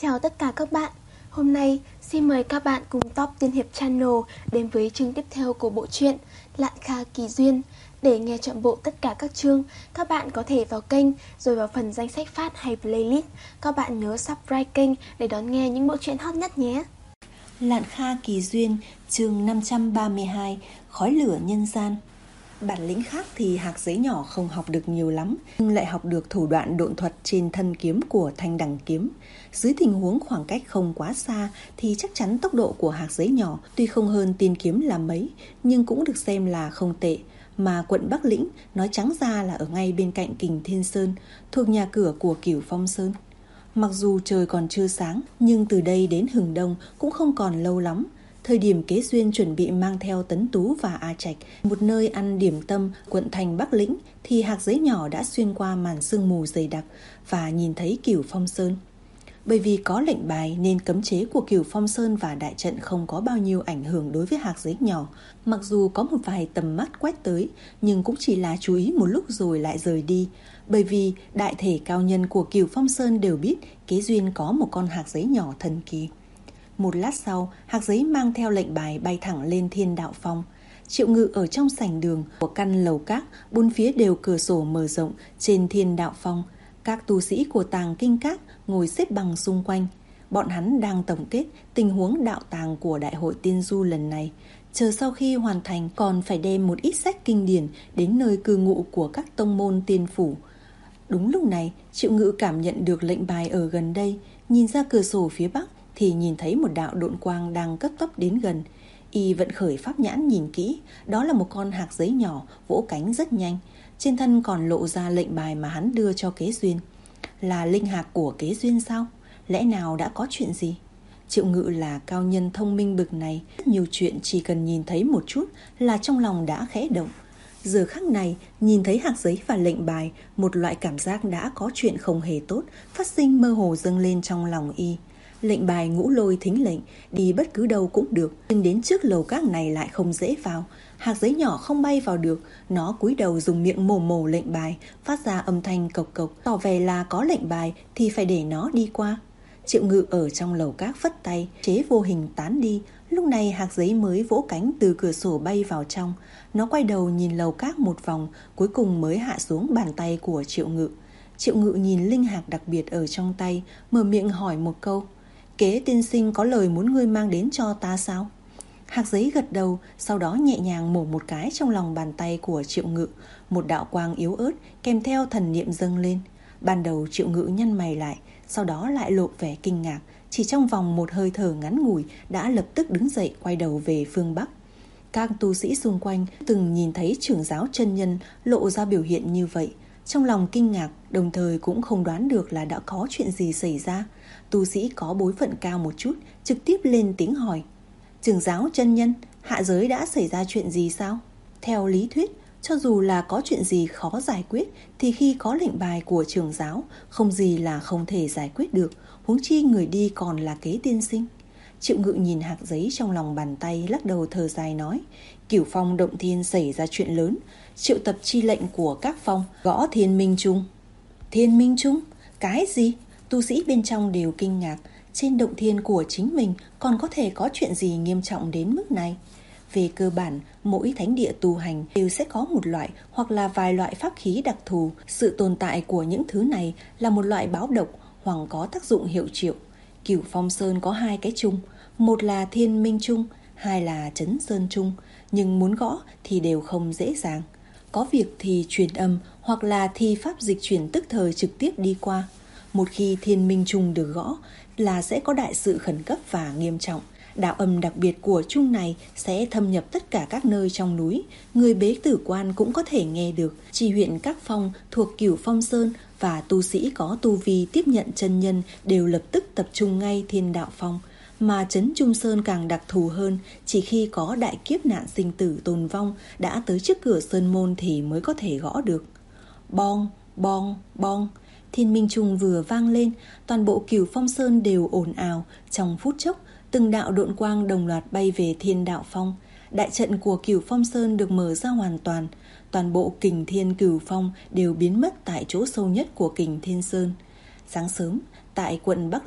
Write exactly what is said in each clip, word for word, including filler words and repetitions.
Chào tất cả các bạn. Hôm nay xin mời các bạn cùng Top Tiên Hiệp Channel đến với chương tiếp theo của bộ truyện Lạn Kha Kỳ Duyên. Để nghe trọn bộ tất cả các chương, các bạn có thể vào kênh rồi vào phần danh sách phát hay playlist. Các bạn nhớ subscribe kênh để đón nghe những bộ truyện hot nhất nhé. Lạn Kha Kỳ Duyên, chương năm trăm ba mươi hai, Khói lửa nhân gian. Bản lĩnh khác thì hạc giấy nhỏ không học được nhiều lắm, nhưng lại học được thủ đoạn độn thuật trên thân kiếm của thanh đằng kiếm. Dưới tình huống khoảng cách không quá xa thì chắc chắn tốc độ của hạc giấy nhỏ tuy không hơn tiên kiếm là mấy, nhưng cũng được xem là không tệ. Mà quận Bắc Lĩnh nói trắng ra là ở ngay bên cạnh Kình Thiên Sơn, thuộc nhà cửa của Cửu Phong Sơn. Mặc dù trời còn chưa sáng, nhưng từ đây đến Hừng Đông cũng không còn lâu lắm. Thời điểm Kế Duyên chuẩn bị mang theo Tấn Tú và A Trạch một nơi ăn điểm tâm quận thành Bắc Lĩnh, thì hạc giấy nhỏ đã xuyên qua màn sương mù dày đặc và nhìn thấy Cửu Phong Sơn. Bởi vì có lệnh bài nên cấm chế của Cửu Phong Sơn và đại trận không có bao nhiêu ảnh hưởng đối với hạc giấy nhỏ. Mặc dù có một vài tầm mắt quét tới, nhưng cũng chỉ là chú ý một lúc rồi lại rời đi. Bởi vì đại thể cao nhân của Cửu Phong Sơn đều biết Kế Duyên có một con hạc giấy nhỏ thần kỳ. Một lát sau, hạc giấy mang theo lệnh bài bay thẳng lên Thiên Đạo Phong. Triệu Ngự ở trong sảnh đường của căn lầu các, bốn phía đều cửa sổ mở rộng trên Thiên Đạo Phong. Các tu sĩ của Tàng Kinh Các ngồi xếp bằng xung quanh. Bọn hắn đang tổng kết tình huống đạo tàng của Đại hội Tiên Du lần này. Chờ sau khi hoàn thành còn phải đem một ít sách kinh điển đến nơi cư ngụ của các tông môn tiên phủ. Đúng lúc này, Triệu Ngự cảm nhận được lệnh bài ở gần đây. Nhìn ra cửa sổ phía bắc thì nhìn thấy một đạo độn quang đang cấp tốc đến gần. Y vận khởi pháp nhãn nhìn kỹ, đó là một con hạc giấy nhỏ vỗ cánh rất nhanh. Trên thân còn lộ ra lệnh bài mà hắn đưa cho Kế Duyên. Là linh hạc của Kế Duyên sao? Lẽ nào đã có chuyện gì? Triệu Ngự là cao nhân thông minh bực này, rất nhiều chuyện chỉ cần nhìn thấy một chút là trong lòng đã khẽ động. Giờ khắc này, nhìn thấy hạc giấy và lệnh bài, một loại cảm giác đã có chuyện không hề tốt phát sinh mơ hồ dâng lên trong lòng y. Lệnh bài ngũ lôi thính lệnh, đi bất cứ đâu cũng được, nhưng đến trước lầu các này lại không dễ vào. Hạc giấy nhỏ không bay vào được, nó cúi đầu dùng miệng mổ mổ lệnh bài, phát ra âm thanh cộc cộc, tỏ vẻ là có lệnh bài thì phải để nó đi qua. Triệu Ngự ở trong lầu các phất tay, chế vô hình tán đi. Lúc này hạc giấy mới vỗ cánh từ cửa sổ bay vào trong. Nó quay đầu nhìn lầu các một vòng, cuối cùng mới hạ xuống bàn tay của Triệu Ngự. Triệu Ngự nhìn linh hạc đặc biệt ở trong tay, mở miệng hỏi một câu: Kế tiên sinh có lời muốn ngươi mang đến cho ta sao? Hạc giấy gật đầu, sau đó nhẹ nhàng mổ một cái trong lòng bàn tay của Triệu Ngự. Một đạo quang yếu ớt kèm theo thần niệm dâng lên. Ban đầu Triệu Ngự nhăn mày lại, sau đó lại lộ vẻ kinh ngạc. Chỉ trong vòng một hơi thở ngắn ngủi đã lập tức đứng dậy quay đầu về phương Bắc. Các tu sĩ xung quanh từng nhìn thấy trưởng giáo chân nhân lộ ra biểu hiện như vậy, trong lòng kinh ngạc, đồng thời cũng không đoán được là đã có chuyện gì xảy ra. Tu sĩ có bối phận cao một chút trực tiếp lên tiếng hỏi: Trưởng giáo chân nhân, hạ giới đã xảy ra chuyện gì sao? Theo lý thuyết, cho dù là có chuyện gì khó giải quyết thì khi có lệnh bài của trưởng giáo, không gì là không thể giải quyết được, huống chi người đi còn là Kế tiên sinh. Triệu Ngự nhìn hạc giấy trong lòng bàn tay, lắc đầu thở dài nói: Cửu Phong động thiên xảy ra chuyện lớn, triệu tập chi lệnh của các phong, gõ Thiên Minh Trung. Thiên Minh Trung? Cái gì? Tu sĩ bên trong đều kinh ngạc. Trên động thiên của chính mình còn có thể có chuyện gì nghiêm trọng đến mức này? Về cơ bản, mỗi thánh địa tu hành đều sẽ có một loại hoặc là vài loại pháp khí đặc thù. Sự tồn tại của những thứ này là một loại báo độc hoặc có tác dụng hiệu triệu. Cửu Phong Sơn có hai cái chung, một là Thiên Minh Trung, hai là Trấn Sơn Trung, nhưng muốn gõ thì đều không dễ dàng. Có việc thì truyền âm hoặc là thi pháp dịch chuyển tức thời trực tiếp đi qua. Một khi Thiên Minh Trung được gõ là sẽ có đại sự khẩn cấp và nghiêm trọng. Đạo âm đặc biệt của chung này sẽ thâm nhập tất cả các nơi trong núi. Người bế tử quan cũng có thể nghe được. Chi huyện các phong thuộc Cửu Phong Sơn và tu sĩ có tu vi tiếp nhận chân nhân đều lập tức tập trung ngay Thiên Đạo Phong. Mà Trấn Trung Sơn càng đặc thù hơn, chỉ khi có đại kiếp nạn sinh tử tồn vong đã tới trước cửa sơn môn thì mới có thể gõ được. Bong, bong, bong. Thiên Minh Trung vừa vang lên, toàn bộ Cửu Phong Sơn đều ồn ào. Trong phút chốc, từng đạo độn quang đồng loạt bay về Thiên Đạo Phong. Đại trận của Cửu Phong Sơn được mở ra hoàn toàn. Toàn bộ Kình Thiên Cửu Phong đều biến mất tại chỗ sâu nhất của Kình Thiên Sơn. Sáng sớm, tại quận Bắc Lĩnh,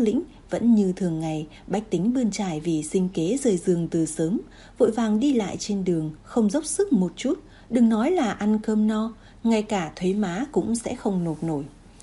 Vẫn như thường ngày, bách tính bươn trải vì sinh kế rời giường từ sớm, vội vàng đi lại trên đường, không dốc sức một chút, đừng nói là ăn cơm no, ngay cả thuế má cũng sẽ không nộp nổi.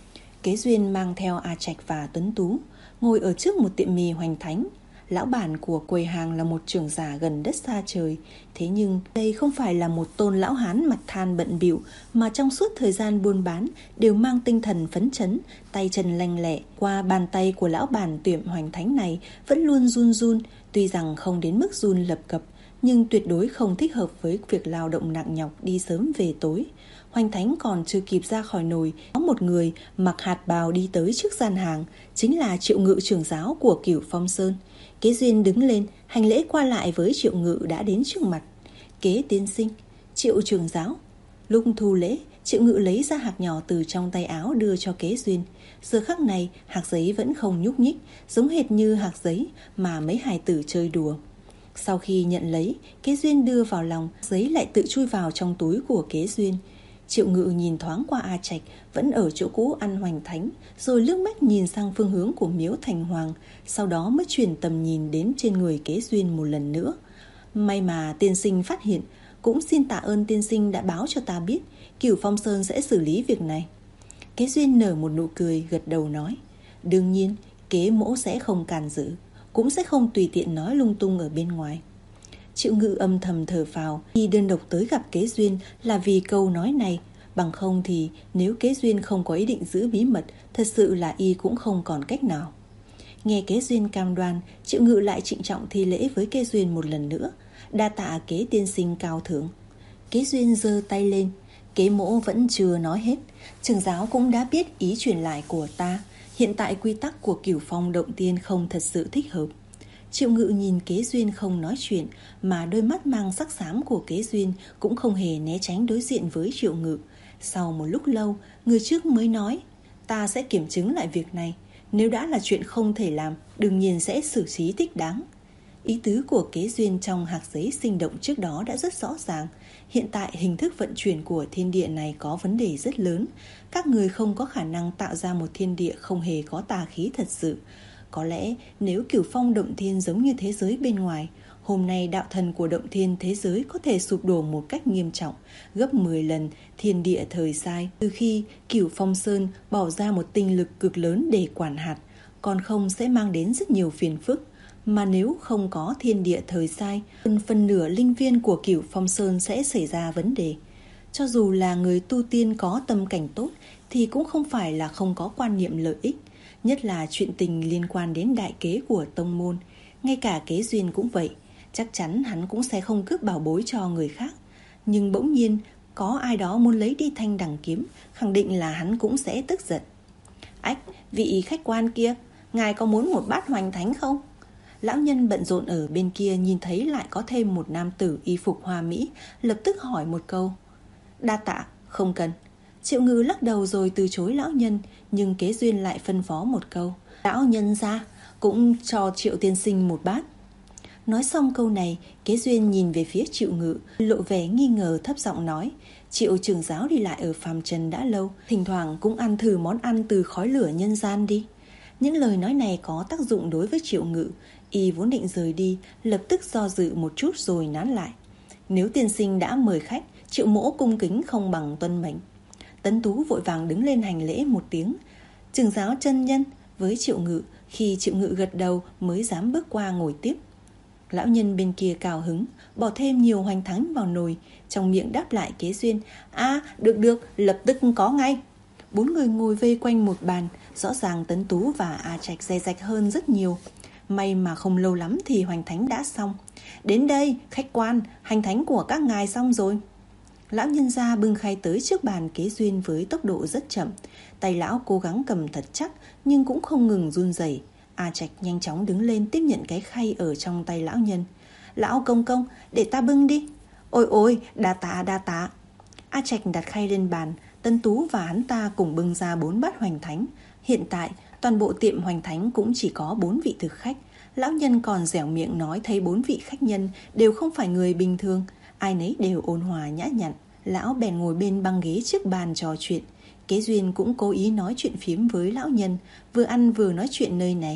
Kế Duyên mang theo A Trạch và Tuấn Tú, ngồi ở trước một tiệm mì hoành thánh. Lão bản của quầy hàng là một trưởng giả gần đất xa trời. Thế nhưng đây không phải là một tôn lão hán mặt than bận bịu, mà trong suốt thời gian buôn bán đều mang tinh thần phấn chấn, tay chân lanh lẹ. Qua bàn tay của lão bản tiệm hoành thánh này vẫn luôn run run, tuy rằng không đến mức run lập cập, nhưng tuyệt đối không thích hợp với việc lao động nặng nhọc đi sớm về tối. Hoành thánh còn chưa kịp ra khỏi nồi, có một người mặc hạt bào đi tới trước gian hàng, chính là Triệu Ngự trưởng giáo của Cửu Phong Sơn. Kế Duyên đứng lên, hành lễ qua lại với Triệu Ngự đã đến trước mặt. Kế tiên sinh, Triệu trưởng giáo. Lúc thu lễ, Triệu Ngự lấy ra hạt nhỏ từ trong tay áo đưa cho Kế Duyên. Giờ khắc này, hạt giấy vẫn không nhúc nhích, giống hệt như hạt giấy mà mấy hài tử chơi đùa. Sau khi nhận lấy, Kế Duyên đưa vào lòng, giấy lại tự chui vào trong túi của Kế Duyên. Triệu Ngự nhìn thoáng qua A Trạch vẫn ở chỗ cũ ăn hoành thánh, rồi liếc mắt nhìn sang phương hướng của miếu Thành Hoàng, sau đó mới chuyển tầm nhìn đến trên người Kế Duyên một lần nữa. May mà tiên sinh phát hiện, cũng xin tạ ơn tiên sinh đã báo cho ta biết, Cửu Phong Sơn sẽ xử lý việc này. Kế Duyên nở một nụ cười, gật đầu nói, đương nhiên Kế mỗ sẽ không cản giữ, cũng sẽ không tùy tiện nói lung tung ở bên ngoài. Triệu Ngự âm thầm thở phào, y đơn độc tới gặp Kế Duyên là vì câu nói này, bằng không thì nếu Kế Duyên không có ý định giữ bí mật, thật sự là y cũng không còn cách nào. Nghe Kế Duyên cam đoan, Triệu Ngự lại trịnh trọng thi lễ với Kế Duyên một lần nữa, đa tạ Kế tiên sinh cao thượng. Kế Duyên giơ tay lên, Kế mỗ vẫn chưa nói hết, trưởng giáo cũng đã biết ý truyền lại của ta, hiện tại quy tắc của Cửu Phong Động Tiên không thật sự thích hợp. Triệu Ngự nhìn Kế Duyên không nói chuyện, mà đôi mắt mang sắc xám của Kế Duyên cũng không hề né tránh đối diện với Triệu Ngự. Sau một lúc lâu, người trước mới nói, ta sẽ kiểm chứng lại việc này, nếu đã là chuyện không thể làm, đương nhiên sẽ xử trí thích đáng. Ý tứ của Kế Duyên trong hạt giấy sinh động trước đó đã rất rõ ràng. Hiện tại hình thức vận chuyển của thiên địa này có vấn đề rất lớn, các người không có khả năng tạo ra một thiên địa không hề có tà khí thật sự. Có lẽ nếu Cửu Phong Động Thiên giống như thế giới bên ngoài, hôm nay đạo thần của Động Thiên thế giới có thể sụp đổ một cách nghiêm trọng, gấp mười lần thiên địa thời sai. Từ khi Cửu Phong Sơn bỏ ra một tinh lực cực lớn để quản hạt, còn không sẽ mang đến rất nhiều phiền phức. Mà nếu không có thiên địa thời sai, phần, phần nửa linh viên của Cửu Phong Sơn sẽ xảy ra vấn đề. Cho dù là người tu tiên có tâm cảnh tốt thì cũng không phải là không có quan niệm lợi ích, nhất là chuyện tình liên quan đến đại kế của tông môn. Ngay cả Kế Duyên cũng vậy, chắc chắn hắn cũng sẽ không cướp bảo bối cho người khác. Nhưng bỗng nhiên có ai đó muốn lấy đi thanh đằng kiếm, khẳng định là hắn cũng sẽ tức giận. Ách, vị khách quan kia, ngài có muốn một bát hoành thánh không? Lão nhân bận rộn ở bên kia nhìn thấy lại có thêm một nam tử y phục hoa mỹ, lập tức hỏi một câu. Đa tạ, không cần. Triệu Ngự lắc đầu rồi từ chối lão nhân, nhưng Kế Duyên lại phân phó một câu. Lão nhân ra, cũng cho Triệu tiên sinh một bát. Nói xong câu này, Kế Duyên nhìn về phía Triệu Ngự, lộ vẻ nghi ngờ thấp giọng nói. Triệu trưởng giáo đi lại ở phàm trần đã lâu, thỉnh thoảng cũng ăn thử món ăn từ khói lửa nhân gian đi. Những lời nói này có tác dụng đối với Triệu Ngự, y vốn định rời đi, lập tức do dự một chút rồi nán lại. Nếu tiên sinh đã mời khách, Triệu mỗ cung kính không bằng tuân mệnh. Tấn Tú vội vàng đứng lên hành lễ một tiếng. Trưởng giáo chân nhân với Triệu Ngự, khi Triệu Ngự gật đầu mới dám bước qua ngồi tiếp. Lão nhân bên kia cao hứng, bỏ thêm nhiều hoành thánh vào nồi, trong miệng đáp lại Kế Duyên. À, được được, lập tức có ngay. Bốn người ngồi vây quanh một bàn, rõ ràng Tấn Tú và A Trạch dè dặt hơn rất nhiều. May mà không lâu lắm thì hoành thánh đã xong. Đến đây, khách quan, hành thánh của các ngài xong rồi. Lão nhân gia bưng khay tới trước bàn Kế Duyên với tốc độ rất chậm. Tay lão cố gắng cầm thật chắc nhưng cũng không ngừng run rẩy. A Trạch nhanh chóng đứng lên tiếp nhận cái khay ở trong tay lão nhân. Lão công công, để ta bưng đi. Ôi ôi, đa tạ đa tạ. A Trạch đặt khay lên bàn, Tân Tú và hắn ta cùng bưng ra bốn bát hoành thánh. Hiện tại toàn bộ tiệm hoành thánh cũng chỉ có bốn vị thực khách. Lão nhân còn dẻo miệng nói thấy bốn vị khách nhân đều không phải người bình thường, ai nấy đều ôn hòa nhã nhặn. Lão bèn ngồi bên băng ghế trước bàn trò chuyện. Kế Duyên cũng cố ý nói chuyện phiếm với lão nhân, vừa ăn vừa nói chuyện nơi này.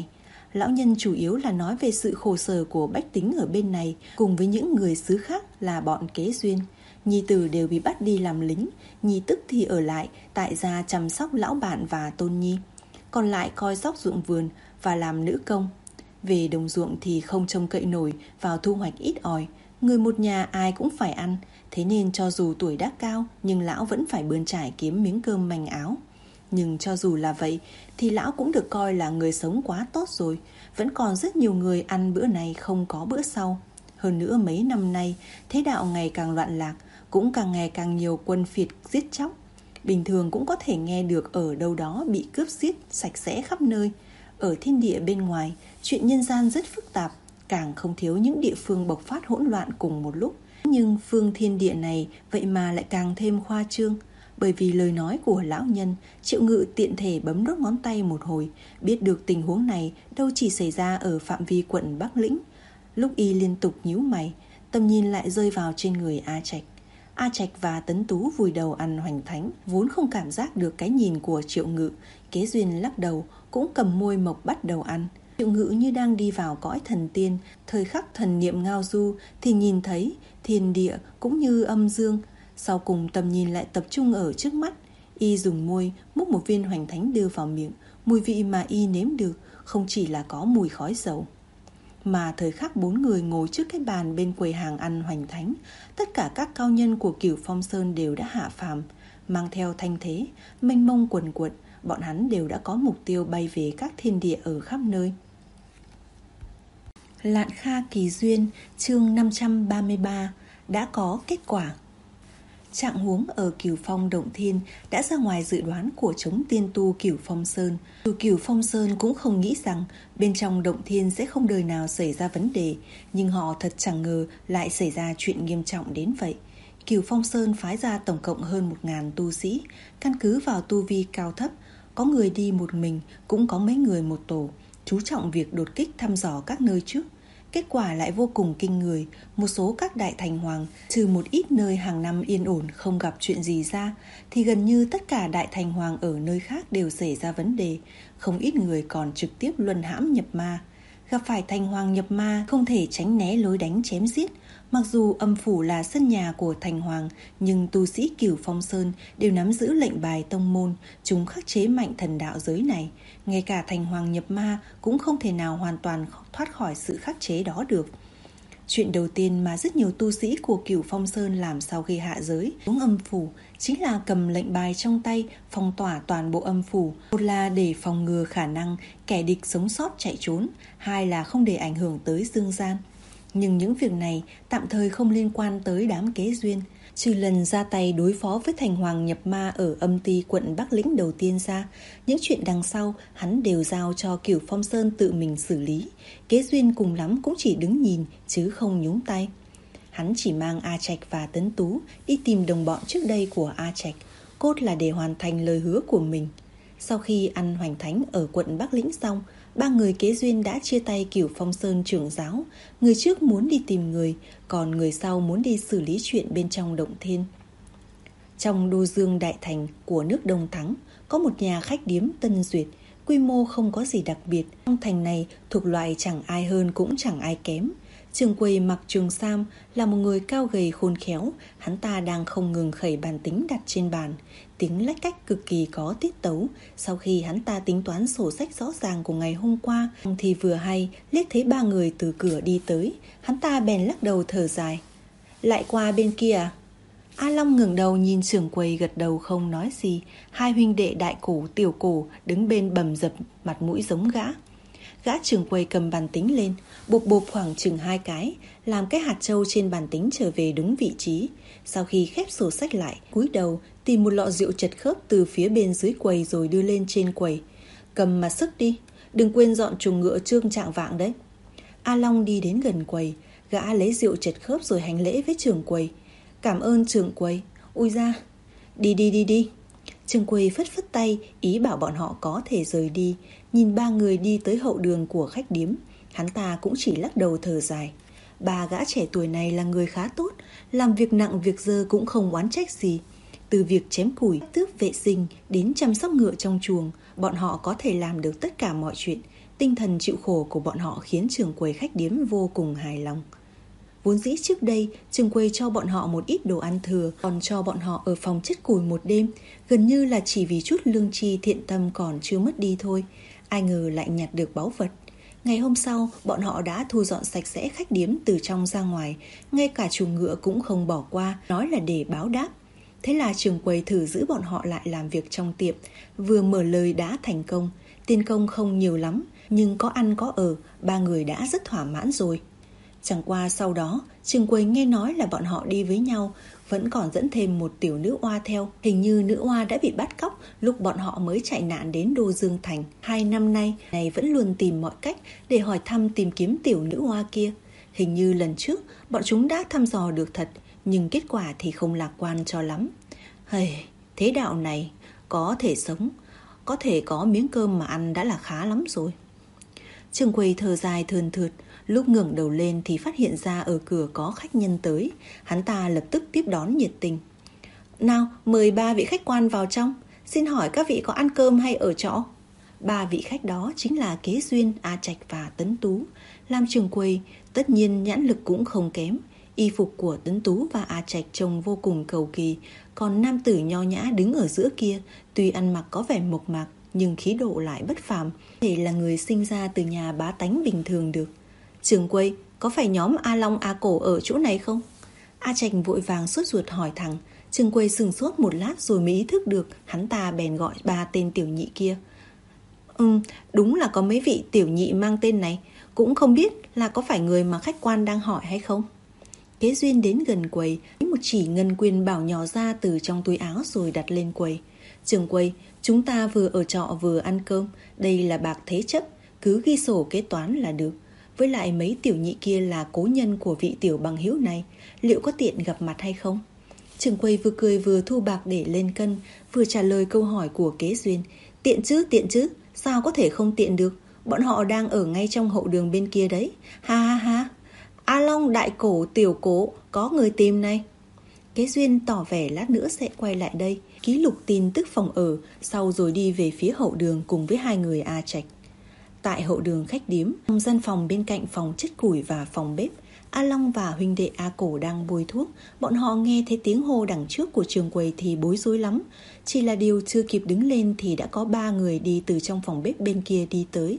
lão nhân chủ yếu là nói về sự khổ sở của bách tính ở bên này cùng với những người xứ khác là bọn kế duyên. Nhi tử đều bị bắt đi làm lính, nhi tức thì ở lại tại gia chăm sóc lão bạn và tôn nhi, còn lại coi sóc ruộng vườn và làm nữ công. Về đồng ruộng thì không trông cậy nổi vào thu hoạch ít ỏi, người một nhà ai cũng phải ăn, thế nên cho dù tuổi đã cao nhưng lão vẫn phải bươn trải kiếm miếng cơm manh áo. Nhưng cho dù là vậy thì lão cũng được coi là người sống quá tốt rồi, vẫn còn rất nhiều người ăn bữa này không có bữa sau. Hơn nữa mấy năm nay thế đạo ngày càng loạn lạc, cũng càng ngày càng nhiều quân phiệt giết chóc. Bình thường cũng có thể nghe được ở đâu đó bị cướp giết sạch sẽ khắp nơi. Ở thiên địa bên ngoài, chuyện nhân gian rất phức tạp, càng không thiếu những địa phương bộc phát hỗn loạn cùng một lúc. Nhưng phương thiên địa này vậy mà lại càng thêm khoa trương. Bởi vì lời nói của lão nhân, Triệu Ngự tiện thể bấm đốt ngón tay một hồi, biết được tình huống này đâu chỉ xảy ra ở phạm vi quận Bắc Lĩnh. Lúc y liên tục nhíu mày, tầm nhìn lại rơi vào trên người A Trạch. A Trạch và Tấn Tú vùi đầu ăn hoành thánh, vốn không cảm giác được cái nhìn của Triệu Ngự. Kế duyên lắc đầu, cũng cầm môi mộc bắt đầu ăn. Triệu Ngự như đang đi vào cõi thần tiên, thời khắc thần niệm ngao du thì nhìn thấy thiên địa cũng như âm dương. Sau cùng tầm nhìn lại tập trung ở trước mắt. Y dùng môi múc một viên hoành thánh đưa vào miệng. Mùi vị mà y nếm được không chỉ là có mùi khói dầu, mà thời khắc bốn người ngồi trước cái bàn bên quầy hàng ăn hoành thánh, tất cả các cao nhân của Cửu Phong Sơn đều đã hạ phàm, mang theo thanh thế mênh mông quần quật. Bọn hắn đều đã có mục tiêu bay về các thiên địa ở khắp nơi. Lạn Kha Kỳ Duyên, chương năm trăm ba mươi ba, đã có kết quả. Trạng huống ở Cửu Phong Động Thiên đã ra ngoài dự đoán của chống tiên tu Cửu Phong Sơn. Dù Cửu Phong Sơn cũng không nghĩ rằng bên trong Động Thiên sẽ không đời nào xảy ra vấn đề, nhưng họ thật chẳng ngờ lại xảy ra chuyện nghiêm trọng đến vậy. Cửu Phong Sơn phái ra tổng cộng hơn một ngàn tu sĩ, căn cứ vào tu vi cao thấp, có người đi một mình, cũng có mấy người một tổ, chú trọng việc đột kích thăm dò các nơi trước. Kết quả lại vô cùng kinh người. Một số các đại thành hoàng, trừ một ít nơi hàng năm yên ổn không gặp chuyện gì ra, thì gần như tất cả đại thành hoàng ở nơi khác đều xảy ra vấn đề. Không ít người còn trực tiếp luân hãm nhập ma. Gặp phải thành hoàng nhập ma không thể tránh né lối đánh chém giết. Mặc dù âm phủ là sân nhà của thành hoàng, nhưng tu sĩ Cửu Phong Sơn đều nắm giữ lệnh bài tông môn, chúng khắc chế mạnh thần đạo giới này. Ngay cả thành hoàng nhập ma cũng không thể nào hoàn toàn thoát khỏi sự khắc chế đó được. Chuyện đầu tiên mà rất nhiều tu sĩ của Cửu Phong Sơn làm sau khi hạ giới xuống âm phủ chính là cầm lệnh bài trong tay phong tỏa toàn bộ âm phủ. Một là để phòng ngừa khả năng kẻ địch sống sót chạy trốn, hai là không để ảnh hưởng tới dương gian. Nhưng những việc này tạm thời không liên quan tới đám kế duyên. Trừ lần ra tay đối phó với thành hoàng nhập ma ở âm ty quận Bắc Lĩnh đầu tiên ra, những chuyện đằng sau hắn đều giao cho Cửu Phong Sơn tự mình xử lý. Kế duyên cùng lắm cũng chỉ đứng nhìn chứ không nhúng tay. Hắn chỉ mang A Trạch và Tấn Tú đi tìm đồng bọn trước đây của A Trạch, cốt là để hoàn thành lời hứa của mình. Sau khi ăn hoành thánh ở quận Bắc Lĩnh xong, ba người kế duyên đã chia tay Cửu Phong Sơn trưởng giáo. Người trước muốn đi tìm người, còn người sau muốn đi xử lý chuyện bên trong Động Thiên. Trong đô dương đại thành của nước Đông Thắng có một nhà khách điếm Tân Duyệt, quy mô không có gì đặc biệt. Trong thành này thuộc loại chẳng ai hơn cũng chẳng ai kém. Trưởng quầy mặc trường sam là một người cao gầy khôn khéo. Hắn ta đang không ngừng khẩy bàn tính đặt trên bàn, tiếng lách cách cực kỳ có tiết tấu. Sau khi hắn ta tính toán sổ sách rõ ràng của ngày hôm qua thì vừa hay liếc thấy ba người từ cửa đi tới. Hắn ta bèn lắc đầu thở dài. Lại qua bên kia à? A Long ngẩng đầu nhìn trưởng quầy gật đầu không nói gì. Hai huynh đệ đại cổ tiểu cổ đứng bên bầm dập, mặt mũi giống gã. Gã trưởng quầy cầm bàn tính lên, bộp bộp khoảng chừng hai cái, làm cái hạt trâu trên bàn tính trở về đúng vị trí. Sau khi khép sổ sách lại, cúi đầu tìm một lọ rượu chật khớp từ phía bên dưới quầy rồi đưa lên trên quầy. Cầm mà sức đi, đừng quên dọn chuồng ngựa trương trạng vạng đấy. A Long đi đến gần quầy, gã lấy rượu chật khớp rồi hành lễ với trưởng quầy. Cảm ơn trưởng quầy. Ui ra, đi đi đi đi. Trưởng quầy phất phất tay, ý bảo bọn họ có thể rời đi. Nhìn ba người đi tới hậu đường của khách điếm, hắn ta cũng chỉ lắc đầu thở dài. Ba gã trẻ tuổi này là người khá tốt, làm việc nặng việc dơ cũng không oán trách gì. Từ việc chém củi, tước vệ sinh đến chăm sóc ngựa trong chuồng, bọn họ có thể làm được tất cả mọi chuyện. Tinh thần chịu khổ của bọn họ khiến trưởng quầy khách điếm vô cùng hài lòng. Vốn dĩ trước đây, trưởng quầy cho bọn họ một ít đồ ăn thừa, còn cho bọn họ ở phòng chất củi một đêm, gần như là chỉ vì chút lương tri thiện tâm còn chưa mất đi thôi. Ai ngờ lại nhặt được báu vật. Ngày hôm sau, bọn họ đã thu dọn sạch sẽ khách điếm từ trong ra ngoài, ngay cả chuồng ngựa cũng không bỏ qua, nói là để báo đáp. Thế là trưởng quầy thử giữ bọn họ lại làm việc trong tiệm, vừa mở lời đã thành công. Tiền công không nhiều lắm, nhưng có ăn có ở, ba người đã rất thỏa mãn rồi. Chẳng qua sau đó, trưởng quầy nghe nói là bọn họ đi với nhau, vẫn còn dẫn thêm một tiểu nữ oa theo. Hình như nữ oa đã bị bắt cóc lúc bọn họ mới chạy nạn đến Đô Dương Thành. Hai năm nay, này vẫn luôn tìm mọi cách để hỏi thăm tìm kiếm tiểu nữ oa kia. Hình như lần trước, bọn chúng đã thăm dò được thật, nhưng kết quả thì không lạc quan cho lắm. Hây, thế đạo này, có thể sống, có thể có miếng cơm mà ăn đã là khá lắm rồi. Trưởng quầy thở dài thườn thượt, lúc ngẩng đầu lên thì phát hiện ra ở cửa có khách nhân tới. Hắn ta lập tức tiếp đón nhiệt tình. Nào, mời ba vị khách quan vào trong. Xin hỏi các vị có ăn cơm hay ở trọ? Ba vị khách đó chính là Kế Duyên, A Trạch và Tấn Tú. Làm trưởng quầy, tất nhiên nhãn lực cũng không kém. Y phục của Tấn Tú và A Trạch trông vô cùng cầu kỳ, còn nam tử nho nhã đứng ở giữa kia, tuy ăn mặc có vẻ mộc mạc nhưng khí độ lại bất phàm, thể là người sinh ra từ nhà bá tánh bình thường được. Trưởng quầy, có phải nhóm A Long A Cổ ở chỗ này không? A Trạch vội vàng sốt ruột hỏi thẳng. Trưởng quầy sừng sốt một lát rồi mới ý thức được, hắn ta bèn gọi ba tên tiểu nhị kia. Ừ, đúng là có mấy vị tiểu nhị mang tên này, cũng không biết là có phải người mà khách quan đang hỏi hay không. Kế Duyên đến gần quầy, lấy một chỉ ngân quyên bảo nhỏ ra từ trong túi áo rồi đặt lên quầy. Trưởng quầy, chúng ta vừa ở trọ vừa ăn cơm, đây là bạc thế chấp, cứ ghi sổ kế toán là được. Với lại mấy tiểu nhị kia là cố nhân của vị tiểu bằng hữu này, liệu có tiện gặp mặt hay không? Trưởng quầy vừa cười vừa thu bạc để lên cân, vừa trả lời câu hỏi của Kế Duyên. Tiện chứ, tiện chứ, sao có thể không tiện được? Bọn họ đang ở ngay trong hậu đường bên kia đấy. Ha ha ha. A Long, Đại Cổ, Tiểu Cổ, có người tìm này. Kế Duyên tỏ vẻ lát nữa sẽ quay lại đây, ký lục tin tức phòng ở, sau rồi đi về phía hậu đường cùng với hai người A Trạch. Tại hậu đường khách điếm, trong gian phòng bên cạnh phòng chất củi và phòng bếp, A Long và huynh đệ A Cổ đang bôi thuốc. Bọn họ nghe thấy tiếng hô đằng trước của trưởng quầy thì bối rối lắm. Chỉ là điều chưa kịp đứng lên thì đã có ba người đi từ trong phòng bếp bên kia đi tới.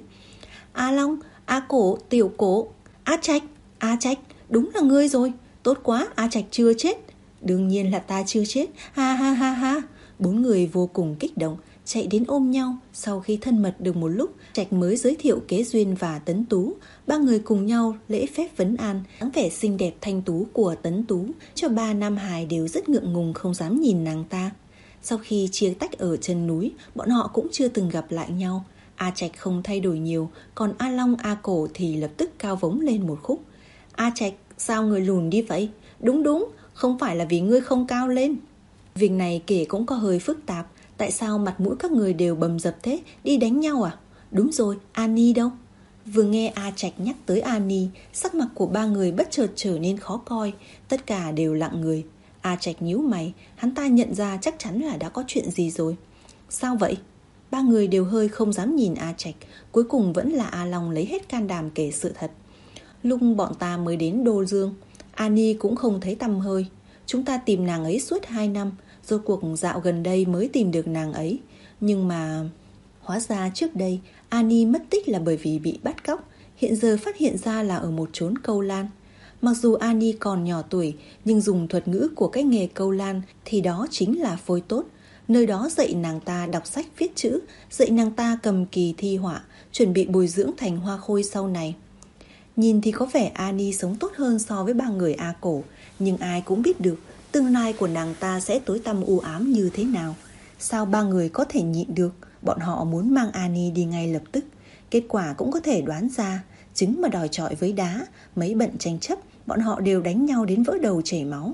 A Long, A Cổ, Tiểu Cổ, A Trạch, A Trạch, đúng là ngươi rồi. Tốt quá, A Trạch chưa chết. Đương nhiên là ta chưa chết. Ha ha ha ha. Bốn người vô cùng kích động, chạy đến ôm nhau. Sau khi thân mật được một lúc, Trạch mới giới thiệu Kế Duyên và Tấn Tú. Ba người cùng nhau lễ phép vấn an. dáng vẻ xinh đẹp thanh tú của Tấn Tú cho ba nam hài đều rất ngượng ngùng không dám nhìn nàng ta. Sau khi chia tách ở chân núi, bọn họ cũng chưa từng gặp lại nhau. A Trạch không thay đổi nhiều, còn A Long A Cổ thì lập tức cao vống lên một khúc. A Trạch, sao người lùn đi vậy? Đúng đúng, không phải là vì ngươi không cao lên. Việc này kể cũng có hơi phức tạp. Tại sao mặt mũi các người đều bầm dập thế? Đi đánh nhau à? Đúng rồi, Ani đâu? Vừa nghe A Trạch nhắc tới Ani, sắc mặt của ba người bất chợt trở nên khó coi. Tất cả đều lặng người. A Trạch nhíu mày, hắn ta nhận ra chắc chắn là đã có chuyện gì rồi. Sao vậy? Ba người đều hơi không dám nhìn A Trạch. Cuối cùng vẫn là A Long lấy hết can đảm kể sự thật. Lúc bọn ta mới đến Đô Dương, Ani cũng không thấy tăm hơi. Chúng ta tìm nàng ấy suốt hai năm, rốt cuộc dạo gần đây mới tìm được nàng ấy. Nhưng mà... Hóa ra trước đây, Ani mất tích là bởi vì bị bắt cóc. Hiện giờ phát hiện ra là ở một chốn câu lan. Mặc dù Ani còn nhỏ tuổi, nhưng dùng thuật ngữ của cái nghề câu lan thì đó chính là phôi tốt. Nơi đó dạy nàng ta đọc sách viết chữ, dạy nàng ta cầm kỳ thi họa, chuẩn bị bồi dưỡng thành hoa khôi sau này. Nhìn thì có vẻ Ani sống tốt hơn so với ba người A Cổ, nhưng ai cũng biết được tương lai của nàng ta sẽ tối tăm u ám như thế nào. Sao ba người có thể nhịn được? Bọn họ muốn mang Ani đi ngay lập tức. Kết quả cũng có thể đoán ra, trứng mà đòi chọi với đá, mấy bận tranh chấp, bọn họ đều đánh nhau đến vỡ đầu chảy máu.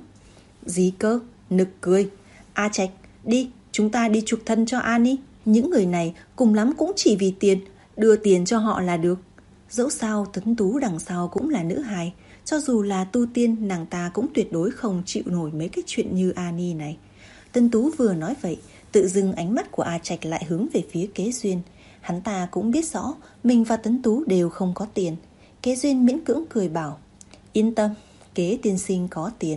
Gì cơ? Nực cười. A Trạch, đi, chúng ta đi chuộc thân cho Ani. Những người này cùng lắm cũng chỉ vì tiền, đưa tiền cho họ là được. Dẫu sao Tấn Tú đằng sau cũng là nữ hài, cho dù là tu tiên, nàng ta cũng tuyệt đối không chịu nổi mấy cái chuyện như Ani này. Tấn Tú vừa nói vậy, tự dưng ánh mắt của A Trạch lại hướng về phía Kế Duyên. Hắn ta cũng biết rõ mình và Tấn Tú đều không có tiền. Kế Duyên miễn cưỡng cười bảo: Yên tâm, Kế tiên sinh có tiền.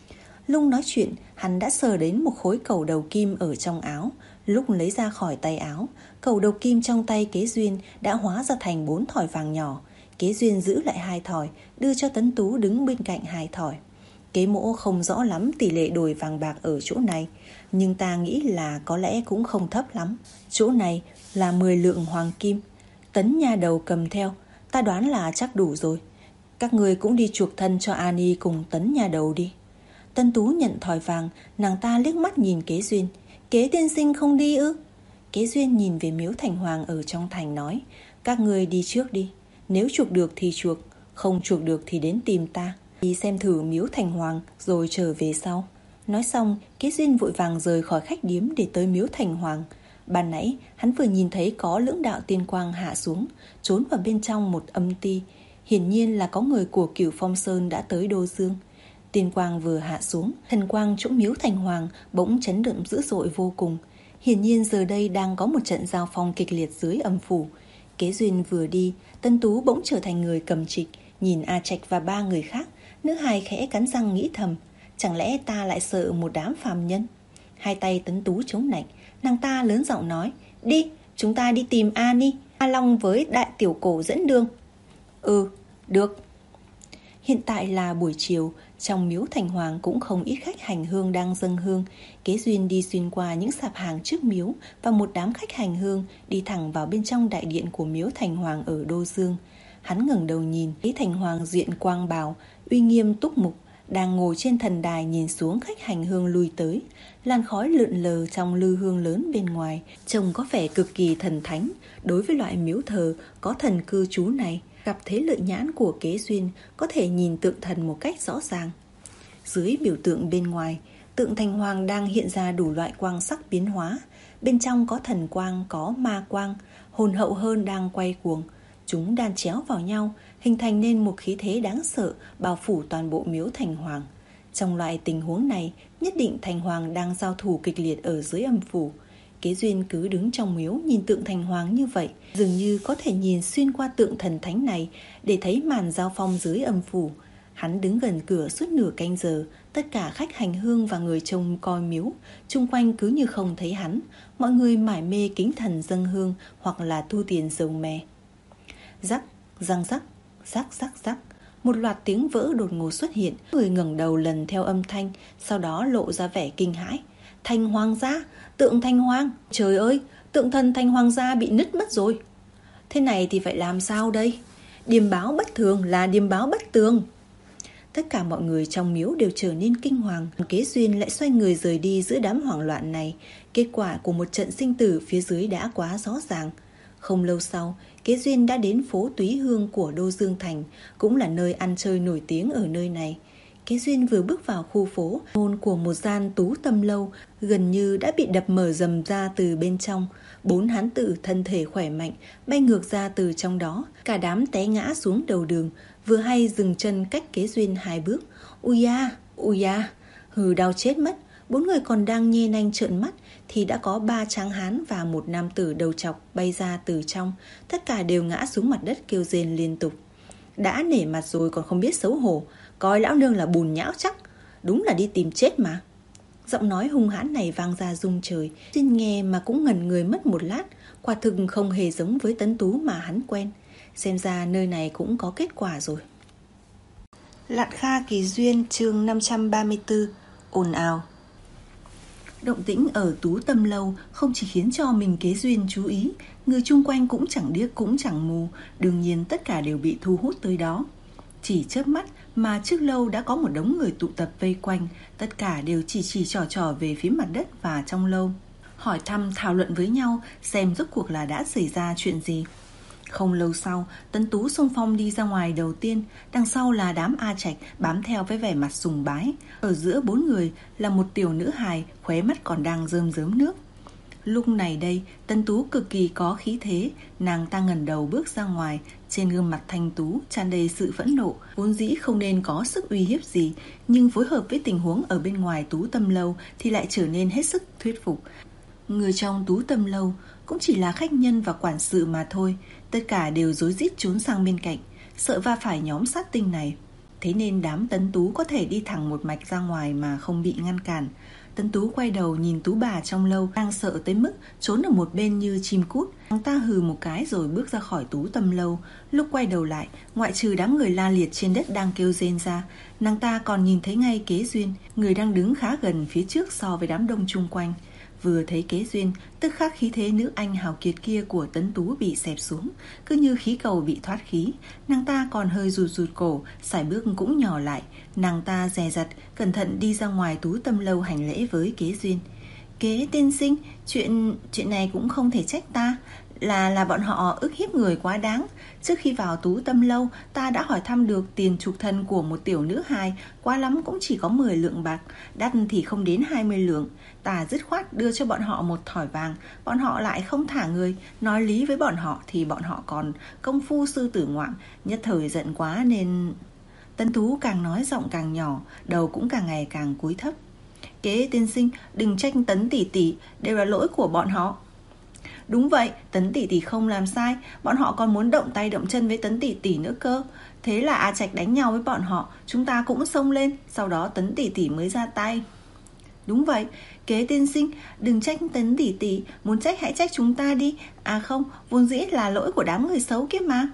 Lúc nói chuyện, hắn đã sờ đến một khối cầu đầu kim ở trong áo. Lúc lấy ra khỏi tay áo, cầu đầu kim trong tay Kế Duyên đã hóa ra thành bốn thỏi vàng nhỏ. Kế Duyên giữ lại hai thỏi, đưa cho Tấn Tú đứng bên cạnh hai thỏi. Kế Mỗ không rõ lắm tỷ lệ đổi vàng bạc ở chỗ này, nhưng ta nghĩ là có lẽ cũng không thấp lắm. Chỗ này là mười lượng hoàng kim. Tấn nha đầu cầm theo, ta đoán là chắc đủ rồi. Các người cũng đi chuộc thân cho Ani cùng Tấn nha đầu đi. Tân Tú nhận thỏi vàng, nàng ta liếc mắt nhìn Kế Duyên. Kế tiên sinh không đi ư? Kế Duyên nhìn về miếu thành hoàng ở trong thành nói: Các người đi trước đi, nếu chuộc được thì chuộc, không chuộc được thì đến tìm ta. Đi xem thử miếu thành hoàng rồi trở về sau. Nói xong, Kế Duyên vội vàng rời khỏi khách điếm để tới miếu thành hoàng. Ban nãy hắn vừa nhìn thấy có lưỡng đạo tiên quang hạ xuống, trốn vào bên trong một âm ti. Hiển nhiên là có người của Cửu Phong Sơn đã tới Đô Dương. Tiên quang vừa hạ xuống, thần quang chỗ miếu thành hoàng bỗng chấn động dữ dội vô cùng. Hiển nhiên giờ đây đang có một trận giao phong kịch liệt dưới âm phủ. Kế Duyên vừa đi, Tân Tú bỗng trở thành người cầm trịch, nhìn A Trạch và ba người khác. Nữ hài khẽ cắn răng nghĩ thầm: chẳng lẽ ta lại sợ một đám phàm nhân? Hai tay Tấn Tú chống nạnh, nàng ta lớn giọng nói: Đi, chúng ta đi tìm Ani. A Long với Đại Tiểu Cổ dẫn đường. Ừ, được. Hiện tại là buổi chiều, trong miếu thành hoàng cũng không ít khách hành hương đang dâng hương. Kế Duyên đi xuyên qua những sạp hàng trước miếu và một đám khách hành hương, đi thẳng vào bên trong đại điện của miếu thành hoàng ở Đô Dương. Hắn ngẩng đầu nhìn thấy thành hoàng diện quang bào, uy nghiêm túc mục, đang ngồi trên thần đài nhìn xuống khách hành hương lui tới. Làn khói lượn lờ trong lư hương lớn bên ngoài, trông có vẻ cực kỳ thần thánh. Đối với loại miếu thờ có thần cư trú này, gặp thế lợi nhãn của Kế Duyên có thể nhìn tượng thần một cách rõ ràng. Dưới biểu tượng bên ngoài, tượng thành hoàng đang hiện ra đủ loại quang sắc biến hóa. Bên trong có thần quang, có ma quang, hồn hậu hơn đang quay cuồng. Chúng đan chéo vào nhau, hình thành nên một khí thế đáng sợ bao phủ toàn bộ miếu thành hoàng. Trong loại tình huống này, nhất định thành hoàng đang giao thủ kịch liệt ở dưới âm phủ. Kế Duyên cứ đứng trong miếu nhìn tượng thành hoàng như vậy, dường như có thể nhìn xuyên qua tượng thần thánh này để thấy màn giao phong dưới âm phủ. Hắn đứng gần cửa suốt nửa canh giờ, tất cả khách hành hương và người trông coi miếu chung quanh cứ như không thấy hắn. Mọi người mải mê kính thần dâng hương hoặc là thu tiền dầu mè. Rắc, răng rắc, rắc rắc rắc, một loạt tiếng vỡ đột ngột xuất hiện. Người ngẩng đầu lần theo âm thanh, sau đó lộ ra vẻ kinh hãi. Thành hoàng gia, tượng thành hoàng, trời ơi, tượng thần thành hoàng gia bị nứt mất rồi. Thế này thì phải làm sao đây? Điềm báo bất thường là điềm báo bất tường. Tất cả mọi người trong miếu đều trở nên kinh hoàng. Kế Duyên lại xoay người rời đi giữa đám hoảng loạn này. Kết quả của một trận sinh tử phía dưới đã quá rõ ràng. Không lâu sau, Kế Duyên đã đến phố Túy Hương của Đô Dương Thành, cũng là nơi ăn chơi nổi tiếng ở nơi này. Kế Duyên vừa bước vào khu phố, môn của một gian tú tâm lâu gần như đã bị đập mở rầm ra từ bên trong. Bốn hán tử thân thể khỏe mạnh bay ngược ra từ trong đó, cả đám té ngã xuống đầu đường, vừa hay dừng chân cách Kế Duyên hai bước. Ui da, ui da, hừ đau chết mất. Bốn người còn đang nhe nanh trợn mắt thì đã có ba tráng hán và một nam tử đầu trọc bay ra từ trong. Tất cả đều ngã xuống mặt đất kêu rên liên tục. Đã nể mặt rồi còn không biết xấu hổ, coi lão nương là bùn nhão chắc. Đúng là đi tìm chết mà. Giọng nói hung hãn này vang ra rung trời. Duyên nghe mà cũng ngẩn người mất một lát. Quả thực không hề giống với Tấn Tú mà hắn quen. Xem ra nơi này cũng có kết quả rồi. Lạn Kha Kỳ Duyên chương năm trăm ba mươi tư. Ồn ào. Động tĩnh ở Tú Tâm Lâu không chỉ khiến cho mình Kế Duyên chú ý, người chung quanh cũng chẳng điếc cũng chẳng mù, đương nhiên tất cả đều bị thu hút tới đó. Chỉ chớp mắt mà trước lâu đã có một đống người tụ tập vây quanh, tất cả đều chỉ chỉ trò trò về phía mặt đất và trong lâu, hỏi thăm thảo luận với nhau xem rốt cuộc là đã xảy ra chuyện gì. Không lâu sau, Tấn Tú xung phong đi ra ngoài đầu tiên, đằng sau là đám A Trạch bám theo với vẻ mặt sùng bái. Ở giữa bốn người là một tiểu nữ hài, khóe mắt còn đang rơm rớm nước. Lúc này đây, Tấn Tú cực kỳ có khí thế, nàng ta ngẩng đầu bước ra ngoài, trên gương mặt thanh tú tràn đầy sự phẫn nộ, vốn dĩ không nên có sức uy hiếp gì, nhưng phối hợp với tình huống ở bên ngoài Tú Tâm Lâu thì lại trở nên hết sức thuyết phục. Người trong Tú Tâm Lâu cũng chỉ là khách nhân và quản sự mà thôi. Tất cả đều rối rít trốn sang bên cạnh, sợ va phải nhóm sát tinh này. Thế nên đám Tấn Tú có thể đi thẳng một mạch ra ngoài mà không bị ngăn cản. Tấn Tú quay đầu nhìn Tú bà trong lâu đang sợ tới mức trốn ở một bên như chim cút. Nàng ta hừ một cái rồi bước ra khỏi Tú Tâm Lâu. Lúc quay đầu lại, ngoại trừ đám người la liệt trên đất đang kêu rên ra, nàng ta còn nhìn thấy ngay Kế Duyên, người đang đứng khá gần phía trước so với đám đông chung quanh. Vừa thấy Kế Duyên, tức khắc khí thế nữ anh hào kiệt kia của Tấn Tú bị xẹp xuống, cứ như khí cầu bị thoát khí. Nàng ta còn hơi rụt rụt cổ, sải bước cũng nhỏ lại. Nàng ta dè dặt, cẩn thận đi ra ngoài Tú Tâm Lâu hành lễ với Kế Duyên. Kế tiên sinh, chuyện chuyện này cũng không thể trách ta, là là bọn họ ức hiếp người quá đáng. Trước khi vào Tú Tâm Lâu, ta đã hỏi thăm được tiền chuộc thân của một tiểu nữ hài, quá lắm cũng chỉ có mười lượng bạc, đắt thì không đến hai mươi lượng. Ta dứt khoát đưa cho bọn họ một thỏi vàng, bọn họ lại không thả người. Nói lý với bọn họ thì bọn họ còn công phu sư tử ngoạm, nhất thời giận quá nên... Tấn Tú càng nói giọng càng nhỏ, đầu cũng càng ngày càng cúi thấp. Kế tiên sinh, đừng trách Tấn tỷ tỷ, đều là lỗi của bọn họ. Đúng vậy, Tấn tỷ tỷ không làm sai, bọn họ còn muốn động tay động chân với Tấn tỷ tỷ nữa cơ. Thế là A Trạch đánh nhau với bọn họ, chúng ta cũng xông lên, sau đó Tấn tỷ tỷ mới ra tay. Đúng vậy, Kế tiên sinh, đừng trách Tấn tỷ tỷ, muốn trách hãy trách chúng ta đi. À không, vốn dĩ là lỗi của đám người xấu kia mà.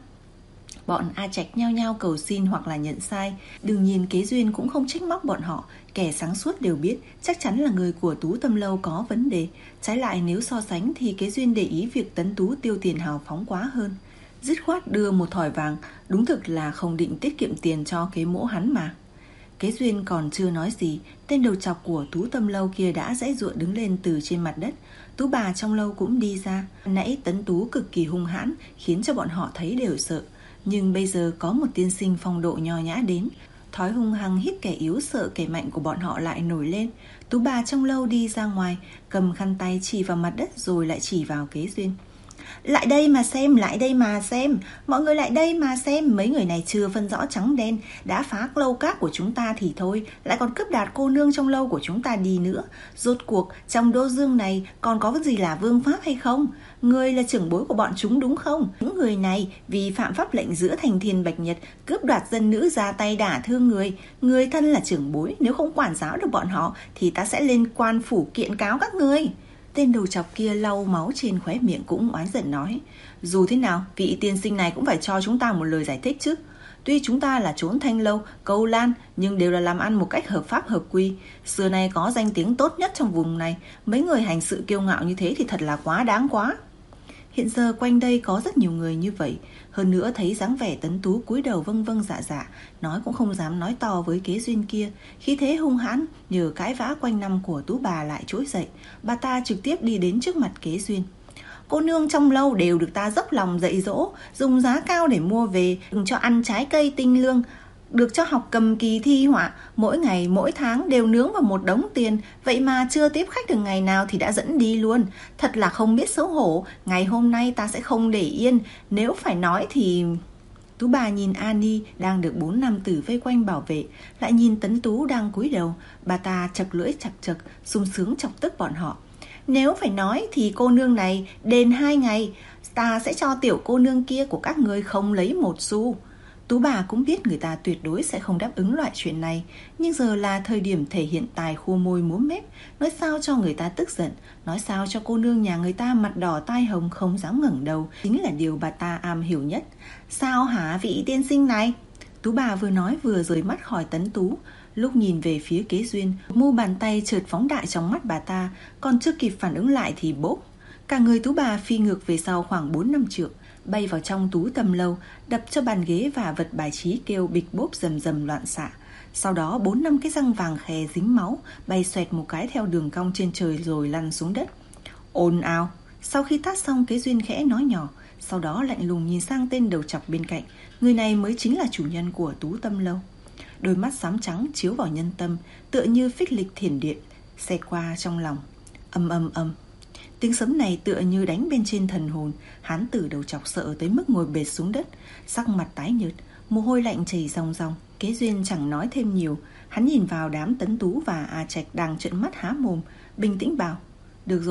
Bọn A Trạch nhao nhao cầu xin hoặc là nhận sai. Đừng nhìn Kế Duyên cũng không trách móc bọn họ, kẻ sáng suốt đều biết chắc chắn là người của Tú Tâm Lâu có vấn đề. Trái lại nếu so sánh thì Kế Duyên để ý việc Tấn Tú tiêu tiền hào phóng quá hơn. Dứt khoát đưa một thỏi vàng, đúng thực là không định tiết kiệm tiền cho Kế mỗ hắn mà. Kế Duyên còn chưa nói gì, tên đầu chọc của Tú Tâm Lâu kia đã giãy giụa đứng lên từ trên mặt đất. Tú bà trong lâu cũng đi ra. Nãy Tấn Tú cực kỳ hung hãn, khiến cho bọn họ thấy đều sợ. Nhưng bây giờ có một tiên sinh phong độ nho nhã đến, thói hung hăng hiếp kẻ yếu sợ kẻ mạnh của bọn họ lại nổi lên. Tú bà trong lâu đi ra ngoài, cầm khăn tay chỉ vào mặt đất rồi lại chỉ vào Kế Duyên. Lại đây mà xem, lại đây mà xem, mọi người lại đây mà xem, mấy người này chưa phân rõ trắng đen, đã phá lâu các của chúng ta thì thôi, lại còn cướp đoạt cô nương trong lâu của chúng ta đi nữa. Rốt cuộc trong đô dương này còn có gì là vương pháp hay không? Ngươi là trưởng bối của bọn chúng đúng không? Những người này vì phạm pháp lệnh giữa thành thiên bạch nhật, cướp đoạt dân nữ ra tay đả thương người. Người thân là trưởng bối, nếu không quản giáo được bọn họ thì ta sẽ lên quan phủ kiện cáo các ngươi. Tên đầu chọc kia lau máu trên khóe miệng cũng oán giận nói. Dù thế nào, vị tiên sinh này cũng phải cho chúng ta một lời giải thích chứ. Tuy chúng ta là trốn Thanh Lâu, Câu Lan, nhưng đều là làm ăn một cách hợp pháp hợp quy. Xưa nay có danh tiếng tốt nhất trong vùng này. Mấy người hành sự kiêu ngạo như thế thì thật là quá đáng quá. Hiện giờ quanh đây có rất nhiều người như vậy. Hơn nữa thấy dáng vẻ Tấn Tú cúi đầu vâng vâng dạ dạ, nói cũng không dám nói to với Kế Duyên kia. Khí thế hung hãn nhờ cãi vã quanh năm của Tú bà lại trỗi dậy. Bà ta trực tiếp đi đến trước mặt Kế Duyên. Cô nương trong lâu đều được ta dốc lòng dạy dỗ, dùng giá cao để mua về, đừng cho ăn trái cây tinh lương, được cho học cầm kỳ thi họa, mỗi ngày mỗi tháng đều nướng vào một đống tiền, vậy mà chưa tiếp khách được ngày nào thì đã dẫn đi luôn. Thật là không biết xấu hổ, ngày hôm nay ta sẽ không để yên, nếu phải nói thì... Tú bà nhìn Ani đang được bốn nam tử vây quanh bảo vệ, lại nhìn Tấn Tú đang cúi đầu, bà ta chật lưỡi chặt chật, sung sướng chọc tức bọn họ. Nếu phải nói thì cô nương này đền hai ngày, ta sẽ cho tiểu cô nương kia của các người không lấy một xu. Tú bà cũng biết người ta tuyệt đối sẽ không đáp ứng loại chuyện này, nhưng giờ là thời điểm thể hiện tài khua môi múa mép, nói sao cho người ta tức giận, nói sao cho cô nương nhà người ta mặt đỏ tai hồng không dám ngẩng đầu, chính là điều bà ta am hiểu nhất. Sao hả vị tiên sinh này? Tú bà vừa nói vừa rời mắt khỏi Tấn Tú. Lúc nhìn về phía Kế Duyên, mu bàn tay chợt phóng đại trong mắt bà ta, còn chưa kịp phản ứng lại thì bốp, cả người Tú bà phi ngược về sau khoảng bốn năm trượng, bay vào trong Tú Tâm Lâu, đập cho bàn ghế và vật bài trí kêu bịch bốp rầm rầm loạn xạ. Sau đó bốn năm cái răng vàng khè dính máu bay xoẹt một cái theo đường cong trên trời rồi lăn xuống đất. Ồn ào. Sau khi tát xong, Kế Duyên khẽ nói nhỏ, sau đó lạnh lùng nhìn sang tên đầu chọc bên cạnh. Người này mới chính là chủ nhân của Tú Tâm Lâu. Đôi mắt xám trắng chiếu vào nhân tâm, tựa như phích lịch thiểm điện xẹt qua trong lòng. Âm âm âm. Tiếng sấm này tựa như đánh bên trên thần hồn. Hán tử đầu chọc sợ tới mức ngồi bệt xuống đất, sắc mặt tái nhợt, mồ hôi lạnh chảy ròng ròng. Kế Duyên chẳng nói thêm nhiều, hắn nhìn vào đám Tấn Tú và A Trạch đang trợn mắt há mồm, bình tĩnh bảo: được rồi,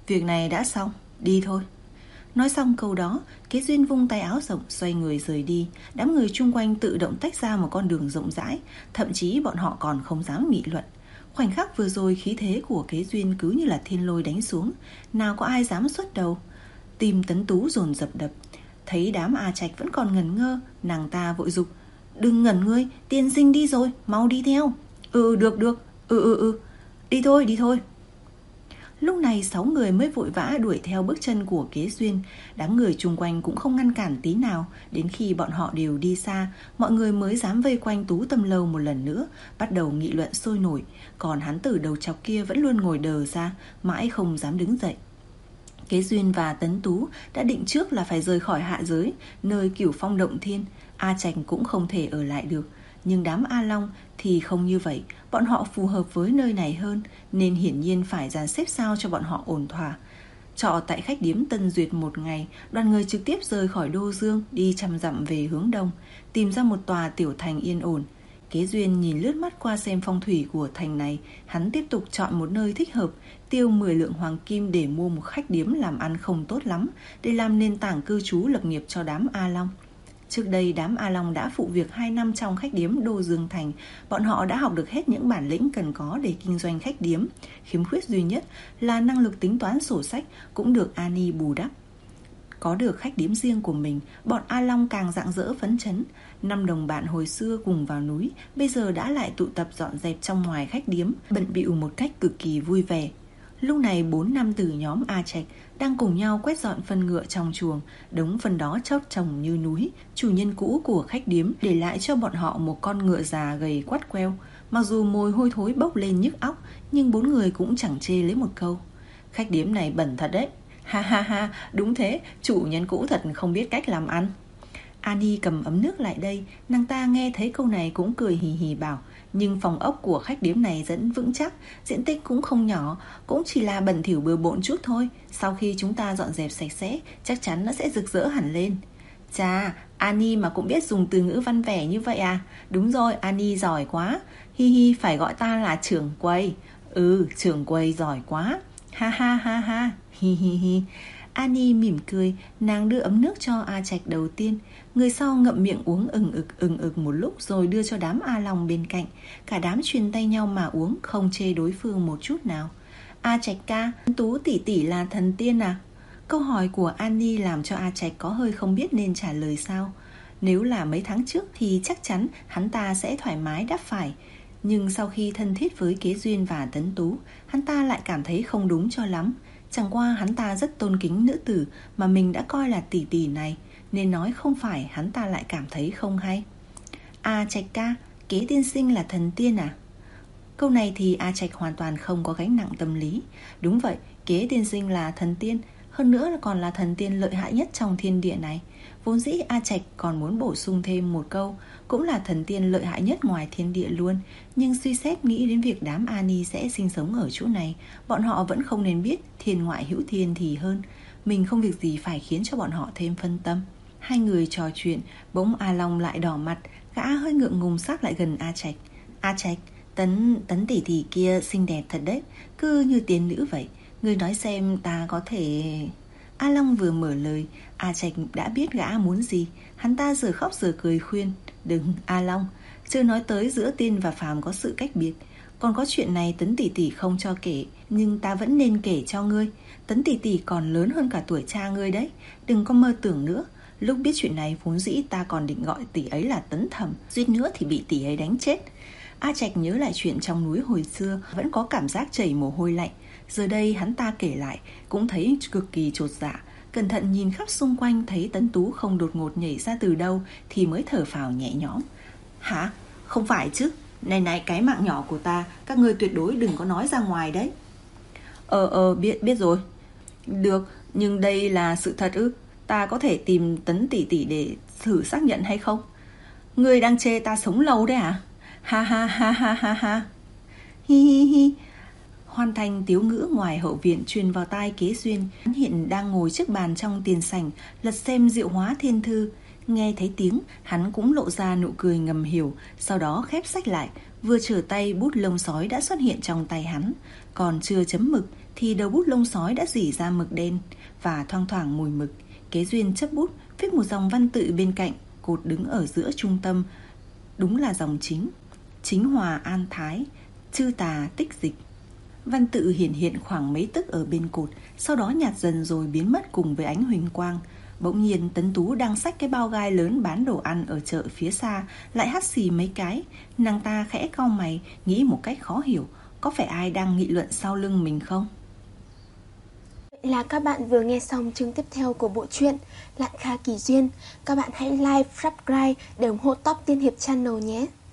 Việc này đã xong, đi thôi. Nói xong câu đó, Kế Duyên vung tay áo rộng xoay người rời đi. Đám người chung quanh tự động tách ra một con đường rộng rãi, thậm chí bọn họ còn không dám nghị luận. Khoảnh khắc vừa rồi khí thế của Kế Duyên cứ như là thiên lôi đánh xuống, nào có ai dám xuất đầu. Tim Tấn Tú dồn dập đập. Thấy đám A Trạch vẫn còn ngẩn ngơ, nàng ta vội giục: Đừng ngẩn ngươi, tiên sinh đi rồi, mau đi theo. Ừ được được, ừ ừ ừ, đi thôi đi thôi. Lúc này sáu người mới vội vã đuổi theo bước chân của Kế Duyên. Đám người chung quanh cũng không ngăn cản tí nào. Đến khi bọn họ đều đi xa, mọi người mới dám vây quanh Tú Tâm Lâu một lần nữa, bắt đầu nghị luận sôi nổi. Còn hắn tử đầu chọc kia vẫn luôn ngồi đờ ra, mãi không dám đứng dậy. Kế Duyên và Tấn Tú đã định trước là phải rời khỏi hạ giới, nơi Cửu Phong Động Thiên. A Trạch cũng không thể ở lại được. Nhưng đám A Long thì không như vậy. Bọn họ phù hợp với nơi này hơn, nên hiển nhiên phải dàn xếp sao cho bọn họ ổn thỏa. Trọ tại khách điếm Tân Duyệt một ngày, đoàn người trực tiếp rời khỏi Đô Dương, đi trăm dặm về hướng đông, tìm ra một tòa tiểu thành yên ổn. Kế Duyên nhìn lướt mắt qua xem phong thủy của thành này. Hắn tiếp tục chọn một nơi thích hợp, tiêu mười lượng hoàng kim để mua một khách điếm làm ăn không tốt lắm, để làm nền tảng cư trú lập nghiệp cho đám A Long. Trước đây đám A Long đã phụ việc hai năm trong khách điếm Đô Dương Thành. Bọn họ đã học được hết những bản lĩnh cần có để kinh doanh khách điếm. Khiếm khuyết duy nhất là năng lực tính toán sổ sách cũng được Ani bù đắp. Có được khách điếm riêng của mình, bọn A Long càng rạng rỡ phấn chấn. Năm đồng bạn hồi xưa cùng vào núi, bây giờ đã lại tụ tập dọn dẹp trong ngoài khách điếm, bận bịu một cách cực kỳ vui vẻ. Lúc này bốn nam tử nhóm A Trạch đang cùng nhau quét dọn phân ngựa trong chuồng. Đống phân đó chót chồng như núi. Chủ nhân cũ của khách điếm để lại cho bọn họ một con ngựa già gầy quắt queo. Mặc dù mùi hôi thối bốc lên nhức óc, nhưng bốn người cũng chẳng chê lấy một câu: khách điếm này bẩn thật đấy. Ha ha ha, đúng thế, chủ nhân cũ thật không biết cách làm ăn. Ani cầm ấm nước lại đây. Nàng ta nghe thấy câu này cũng cười hì hì bảo: nhưng phòng ốc của khách điếm này vẫn vững chắc, diện tích cũng không nhỏ, cũng chỉ là bẩn thỉu bừa bộn chút thôi. Sau khi chúng ta dọn dẹp sạch sẽ, chắc chắn nó sẽ rực rỡ hẳn lên. Chà, Ani mà cũng biết dùng từ ngữ văn vẻ như vậy à? Đúng rồi, Ani giỏi quá. Hi hi, phải gọi ta là trưởng quầy. Ừ, trưởng quầy giỏi quá. Ha ha ha ha, hi hi hi. Ani mỉm cười, nàng đưa ấm nước cho A Trạch đầu tiên. Người sau ngậm miệng uống ừng ực ừng ực một lúc rồi đưa cho đám A Long bên cạnh. Cả đám truyền tay nhau mà uống, không chê đối phương một chút nào. A Trạch ca, Tú tỷ tỷ là thần tiên à? Câu hỏi của Ani làm cho A Trạch có hơi không biết nên trả lời sao. Nếu là mấy tháng trước thì chắc chắn hắn ta sẽ thoải mái đáp phải. Nhưng sau khi thân thiết với Kế Duyên và Tấn Tú, hắn ta lại cảm thấy không đúng cho lắm. Chẳng qua hắn ta rất tôn kính nữ tử mà mình đã coi là tỷ tỷ này, nên nói không phải hắn ta lại cảm thấy không hay. A Trạch ca, Kế tiên sinh là thần tiên à? Câu này thì A Trạch hoàn toàn không có gánh nặng tâm lý. Đúng vậy, Kế tiên sinh là thần tiên, hơn nữa là còn là thần tiên lợi hại nhất trong thiên địa này. Vốn dĩ A Trạch còn muốn bổ sung thêm một câu, cũng là thần tiên lợi hại nhất ngoài thiên địa luôn. Nhưng suy xét nghĩ đến việc đám Ani sẽ sinh sống ở chỗ này, bọn họ vẫn không nên biết thiên ngoại hữu thiên thì hơn. Mình không việc gì phải khiến cho bọn họ thêm phân tâm. Hai người trò chuyện, bỗng A Long lại đỏ mặt. Gã hơi ngượng ngùng sát lại gần A Trạch. A Trạch, Tấn, tấn tỷ tỷ kia xinh đẹp thật đấy, cứ như tiên nữ vậy. Ngươi nói xem ta có thể... A Long vừa mở lời, A Trạch đã biết gã muốn gì. Hắn ta giờ khóc giờ cười khuyên: đừng A Long, chưa nói tới giữa tiên và phàm có sự cách biệt. Còn có chuyện này Tấn tỷ tỷ không cho kể, nhưng ta vẫn nên kể cho ngươi. Tấn tỷ tỷ còn lớn hơn cả tuổi cha ngươi đấy, đừng có mơ tưởng nữa. Lúc biết chuyện này vốn dĩ ta còn định gọi tỷ ấy là Tấn Thẩm, suýt nữa thì bị tỷ ấy đánh chết. A Trạch nhớ lại chuyện trong núi hồi xưa, vẫn có cảm giác chảy mồ hôi lạnh. Giờ đây hắn ta kể lại cũng thấy cực kỳ chột dạ. Cẩn thận nhìn khắp xung quanh, thấy Tấn Tú không đột ngột nhảy ra từ đâu thì mới thở phào nhẹ nhõm. Hả? Không phải chứ? Này này, cái mạng nhỏ của ta, các ngươi tuyệt đối đừng có nói ra ngoài đấy. Ờ ờ biết biết rồi. Được, nhưng đây là sự thật ư? Ta có thể tìm Tấn tỷ tỷ để thử xác nhận hay không? Ngươi đang chê ta sống lâu đấy à? Ha ha ha ha ha ha. Hi hi hi. Hoàn thành tiếu ngữ ngoài hậu viện truyền vào tai Kế Duyên. Hắn hiện đang ngồi trước bàn trong tiền sảnh, lật xem Diệu Hóa Thiên Thư. Nghe thấy tiếng, hắn cũng lộ ra nụ cười ngầm hiểu, sau đó khép sách lại. Vừa trở tay, bút lông sói đã xuất hiện trong tay hắn. Còn chưa chấm mực thì đầu bút lông sói đã rỉ ra mực đen và thoang thoảng mùi mực. Kế Duyên chấp bút viết một dòng văn tự bên cạnh, cột đứng ở giữa trung tâm, đúng là dòng chính: chính hòa an thái, chư tà tích dịch. Văn tự hiển hiện khoảng mấy tấc ở bên cột, sau đó nhạt dần rồi biến mất cùng với ánh huỳnh quang. Bỗng nhiên Tấn Tú đang xách cái bao gai lớn bán đồ ăn ở chợ phía xa lại hắt xì mấy cái. Nàng ta khẽ cau mày, nghĩ một cách khó hiểu, có phải ai đang nghị luận sau lưng mình không? Vậy là các bạn vừa nghe xong chương tiếp theo của bộ truyện Lạn Kha Kỳ Duyên. Các bạn hãy like, subscribe để ủng hộ Top Tiên Hiệp Channel nhé.